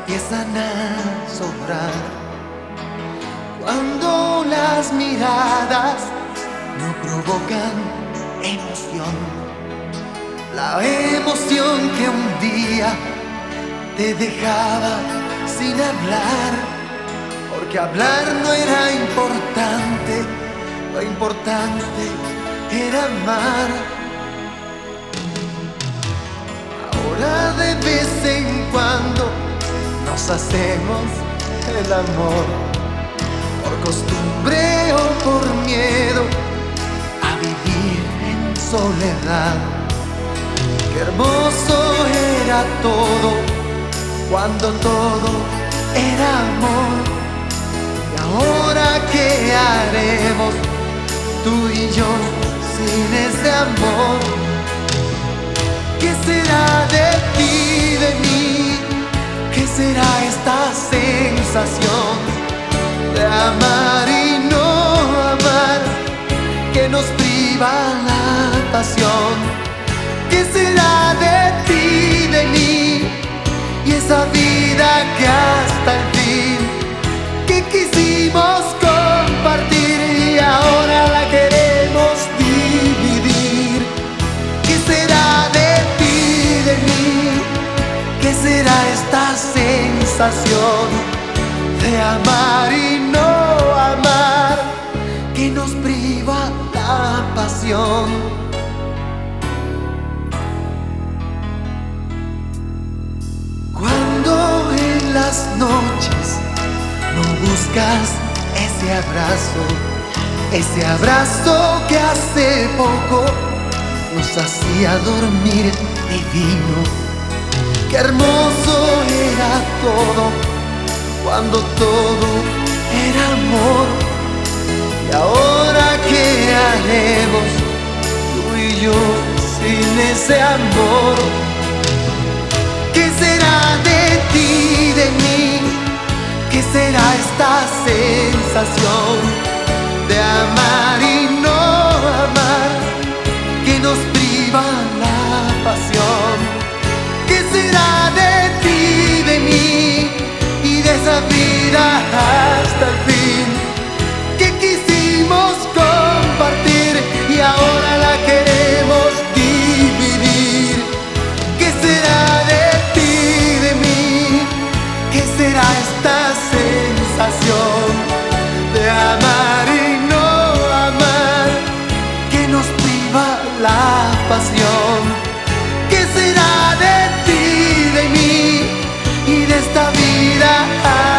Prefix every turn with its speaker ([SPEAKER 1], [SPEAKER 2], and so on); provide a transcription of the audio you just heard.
[SPEAKER 1] empiezan a sobrar, cuando las miradas no provocan emoción, la emoción que un día te dejaba sin hablar, porque hablar no era importante, lo importante era amar. Ahora de vez en cuando nos hacemos el amor, por costumbre o por miedo a vivir en soledad. Qué hermoso era todo cuando todo era amor. Y ahora qué haremos tú y yo sin ese amor. ¿Qué será de ti, de mí? ¿Qué será esta sensación de amar y no amar, que nos priva la pasión? ¿Qué será de ti, de mí, y esa vida que hasta el fin que quisimos compartir y ahora la queremos dividir? ¿Qué será de ti, de mí? ¿Qué será esta sensación de amar y no amar, que nos priva la pasión? Cuando en las noches no buscas ese abrazo que hace poco nos hacía dormir divino. Qué hermoso era todo cuando todo era amor. Y ahora qué haremos tú y yo sin ese amor. ¿Qué será de ti, de mí? ¿Qué será esta sensación de amar y no amar, que nos priva la pasión? ¿Qué será de ti, de mí, y de esa vida hasta el fin que quisimos compartir y ahora la queremos dividir? ¿Qué será de ti, de mí? ¿Qué será esta sensación de amar y no amar, que nos priva la pasión? ¿Qué será de ti, de mí, y de esta vida